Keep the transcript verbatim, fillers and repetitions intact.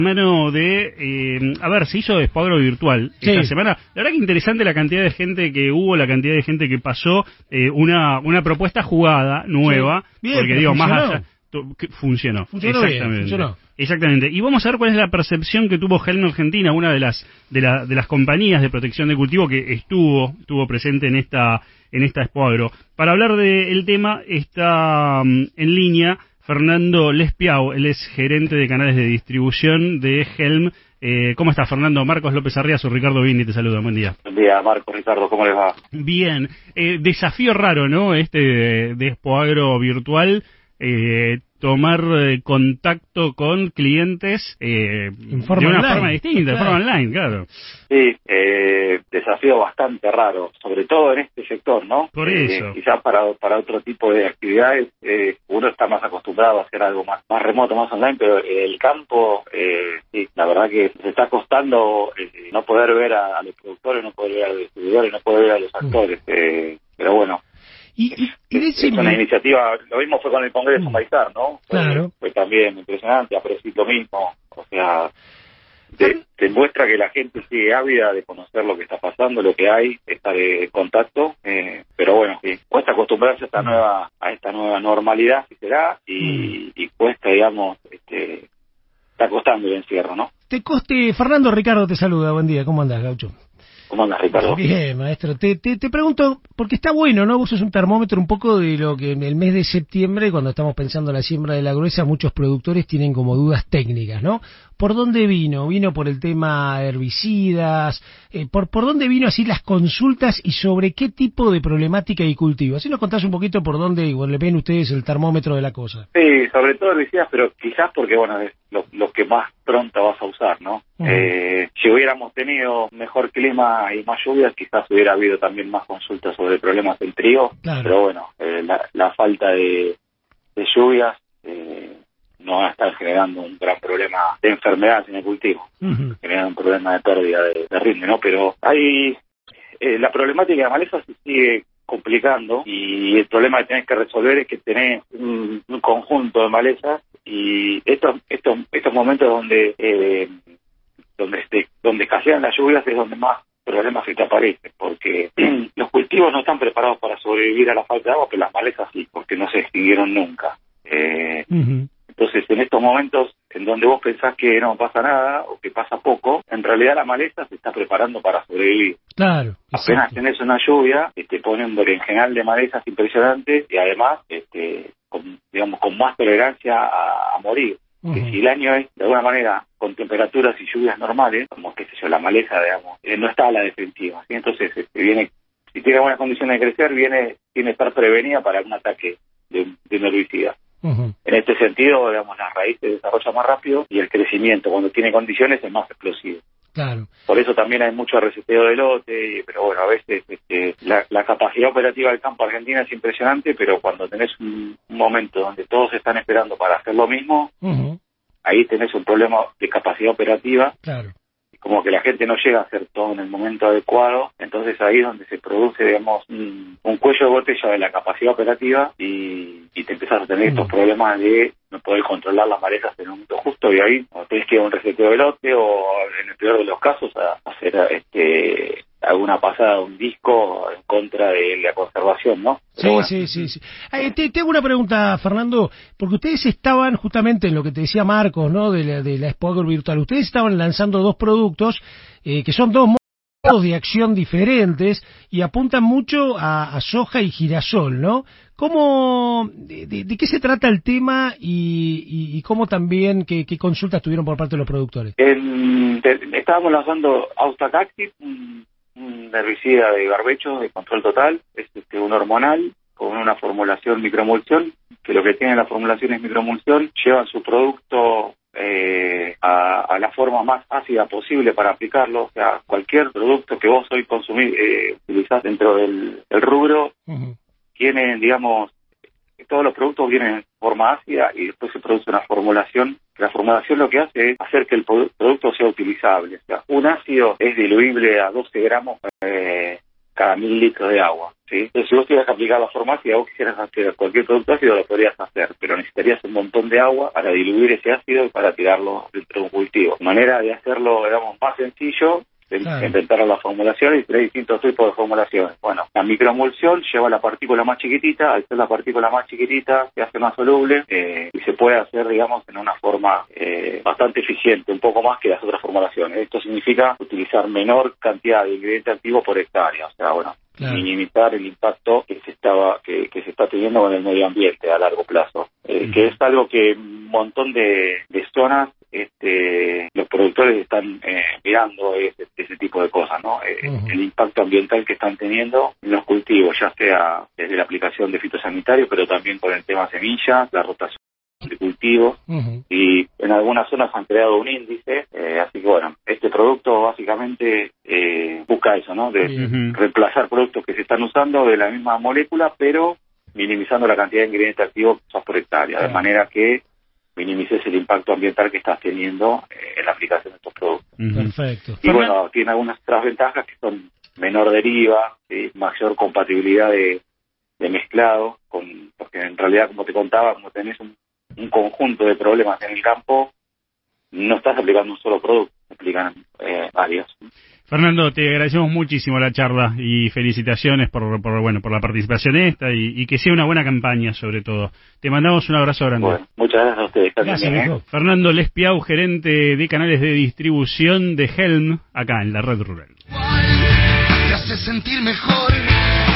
Mano de, eh, a ver, se hizo Expo Virtual sí. esta semana. La verdad que interesante la cantidad de gente que hubo, la cantidad de gente que pasó, eh, una una propuesta jugada, nueva, sí. Bien, porque digo, funcionó. más allá, tu, que funcionó. Funcionó Exactamente. bien, funcionó. Exactamente. Y vamos a ver cuál es la percepción que tuvo Helm Argentina, una de las de, la, de las compañías de protección de cultivo que estuvo estuvo presente en esta en esta Expo Agro. Para hablar del tema está um, en línea Fernando Lespiau, él es gerente de canales de distribución de Helm. Eh, ¿Cómo está, Fernando? Marcos López Arriazo, Ricardo Bindi te saluda, buen día. Buen día, Marcos, Ricardo, ¿cómo les va? Bien, eh, desafío raro, ¿no? Este de, de Expo Agro virtual, eh, tomar eh, contacto con clientes eh, de una online. forma distinta, claro. de forma online, claro. Sí, eh, desafío bastante raro, sobre todo en este sector, ¿no? Por eso. Eh, quizás para para otro tipo de actividades eh, uno está más acostumbrado a hacer algo más más remoto, más online, pero el campo, eh, sí, la verdad que se está costando eh, no poder ver a, a los productores, no poder ver a los distribuidores, no poder ver a los actores, eh, pero bueno. Y, y, y es, es una iniciativa, lo mismo fue con el Congreso mm. Maizar, ¿no? Claro. Fue, fue también impresionante, a Precis lo mismo, o sea, de, demuestra que la gente sigue ávida de conocer lo que está pasando, lo que hay, estar en contacto, eh, pero bueno, sí, cuesta acostumbrarse a esta nueva a esta nueva normalidad, si será, y, mm. y cuesta, digamos, este, está costando el encierro, ¿no? Te coste, Fernando, Ricardo te saluda, buen día, ¿cómo andás, Gaucho? ¿Cómo andas, Ricardo? Bien, maestro. Te, te, te pregunto, porque está bueno, ¿no? Vos sos un termómetro un poco de lo que en el mes de septiembre, cuando estamos pensando en la siembra de la gruesa, muchos productores tienen como dudas técnicas, ¿no? ¿Por dónde vino? ¿Vino por el tema herbicidas? Eh, ¿por, ¿Por dónde vino así las consultas y sobre qué tipo de problemática y cultivo? Así nos contás un poquito por dónde igual le ven ustedes el termómetro de la cosa. Sí, sobre todo herbicidas, pero quizás porque, bueno, es lo, lo que más pronto vas a usar, ¿no? Uh-huh. Eh, si hubiéramos tenido mejor clima y más lluvias, quizás hubiera habido también más consultas sobre problemas del trigo, claro. Pero bueno, eh, la, la falta de, de lluvias eh, no va a estar generando un gran problema de enfermedades en el cultivo, uh-huh. generando un problema de pérdida de, de ritmo, ¿no? Pero hay eh, la problemática de malezas se sigue complicando y el problema que tenés que resolver es que tenés un, un conjunto de malezas y estos estos estos momentos donde eh, donde este, donde escasean las lluvias es donde más problemas se te aparecen, porque los cultivos no están preparados para sobrevivir a la falta de agua, pero las malezas sí, porque no se extinguieron nunca. Eh, uh-huh. Entonces, en estos momentos en donde vos pensás que no pasa nada o que pasa poco, en realidad la maleza se está preparando para sobrevivir. Claro. Apenas exacto. tenés una lluvia, te pone un berenjenal de malezas impresionante y además, este, con, digamos, con más tolerancia a, a morir. Uh-huh. Que si el año es, de alguna manera, con temperaturas y lluvias normales, como qué sé yo, la maleza, digamos, eh, no está a la defensiva, ¿sí? Entonces, este, viene, si tiene buenas condiciones de crecer, viene, tiene que estar prevenida para un ataque de, de un herbicida. Uh-huh. En este sentido, digamos, las raíces se desarrollan más rápido y el crecimiento, cuando tiene condiciones, es más explosivo. Claro. Por eso también hay mucho reseteo de lote, pero bueno, a veces este, la, la capacidad operativa del campo argentino es impresionante, pero cuando tenés un, un momento donde todos están esperando para hacer lo mismo, uh-huh. ahí tenés un problema de capacidad operativa. Claro. Como que la gente no llega a hacer todo en el momento adecuado, entonces ahí es donde se produce, digamos, un, un cuello de botella de la capacidad operativa y, y te empezás a tener estos problemas de no poder controlar las malezas en un momento justo y ahí o tenés que ir a un reseteo de lote o en el peor de los casos a, a hacer este alguna pasada de un disco en contra de la conservación, ¿no? Sí, bueno. sí, sí, sí. Eh, te, te hago una pregunta, Fernando, porque ustedes estaban justamente en lo que te decía Marcos, ¿no? De la, de la Expo Agro Virtual. Ustedes estaban lanzando dos productos eh, que son dos modos de acción diferentes y apuntan mucho a, a soja y girasol, ¿no? ¿Cómo, de, de, de qué se trata el tema y, y, y cómo también, qué, qué consultas tuvieron por parte de los productores? El, te, estábamos lanzando Austac Active, un, un herbicida de barbecho de control total, es este, un hormonal con una formulación microemulsión, que lo que tiene la formulación es microemulsión, llevan su producto eh, a, a la forma más ácida posible para aplicarlo, o sea, cualquier producto que vos hoy consumís, eh, utilizás dentro del, del rubro, uh-huh. tienen, digamos, todos los productos vienen en forma ácida y después se produce una formulación. La formulación lo que hace es hacer que el producto sea utilizable. O sea, un ácido es diluible a doce gramos eh, cada mil litros de agua. ¿Sí? Entonces, si vos tuvieras que aplicar la forma, si vos quisieras hacer cualquier producto ácido, lo podrías hacer, pero necesitarías un montón de agua para diluir ese ácido y para tirarlo dentro de un cultivo. Manera de hacerlo, digamos, más sencillo, claro. Inventaron la formulación y tres distintos tipos de formulaciones. Bueno, la microemulsión lleva la partícula más chiquitita, al ser la partícula más chiquitita se hace más soluble eh, y se puede hacer, digamos, en una forma eh, bastante eficiente, un poco más que las otras formulaciones. Esto significa utilizar menor cantidad de ingrediente activo por hectárea, o sea, bueno, claro. minimizar el impacto que se estaba que, que se está teniendo con el medio ambiente a largo plazo, eh, uh-huh. que es algo que un montón de, de zonas este, los productores están eh, mirando ese, ese tipo de cosas, ¿no? Eh, uh-huh. El impacto ambiental que están teniendo en los cultivos, ya sea desde la aplicación de fitosanitarios, pero también con el tema semillas, la rotación de cultivos, uh-huh. y en algunas zonas han creado un índice, eh, así que bueno, este producto básicamente eh, busca eso, ¿no? De uh-huh. reemplazar productos que se están usando de la misma molécula, pero minimizando la cantidad de ingredientes activos que usas por hectárea, uh-huh. de manera que minimices el impacto ambiental que estás teniendo eh, en la aplicación de estos productos. Uh-huh. Perfecto. Y bueno, tiene algunas otras ventajas que son menor deriva, ¿sí? Mayor compatibilidad de, de mezclado, con, porque en realidad, como te contaba, como tenés un un conjunto de problemas en el campo, no estás aplicando un solo producto, aplican eh, varios. Fernando, te agradecemos muchísimo la charla y felicitaciones por, por bueno por la participación esta y, y que sea una buena campaña sobre todo. Te mandamos un abrazo grande. Bueno, muchas gracias a ustedes. Gracias, bien, ¿eh? Fernando Lespiau, gerente de canales de distribución de Helm, acá en la Red Rural. Te hace sentir mejor.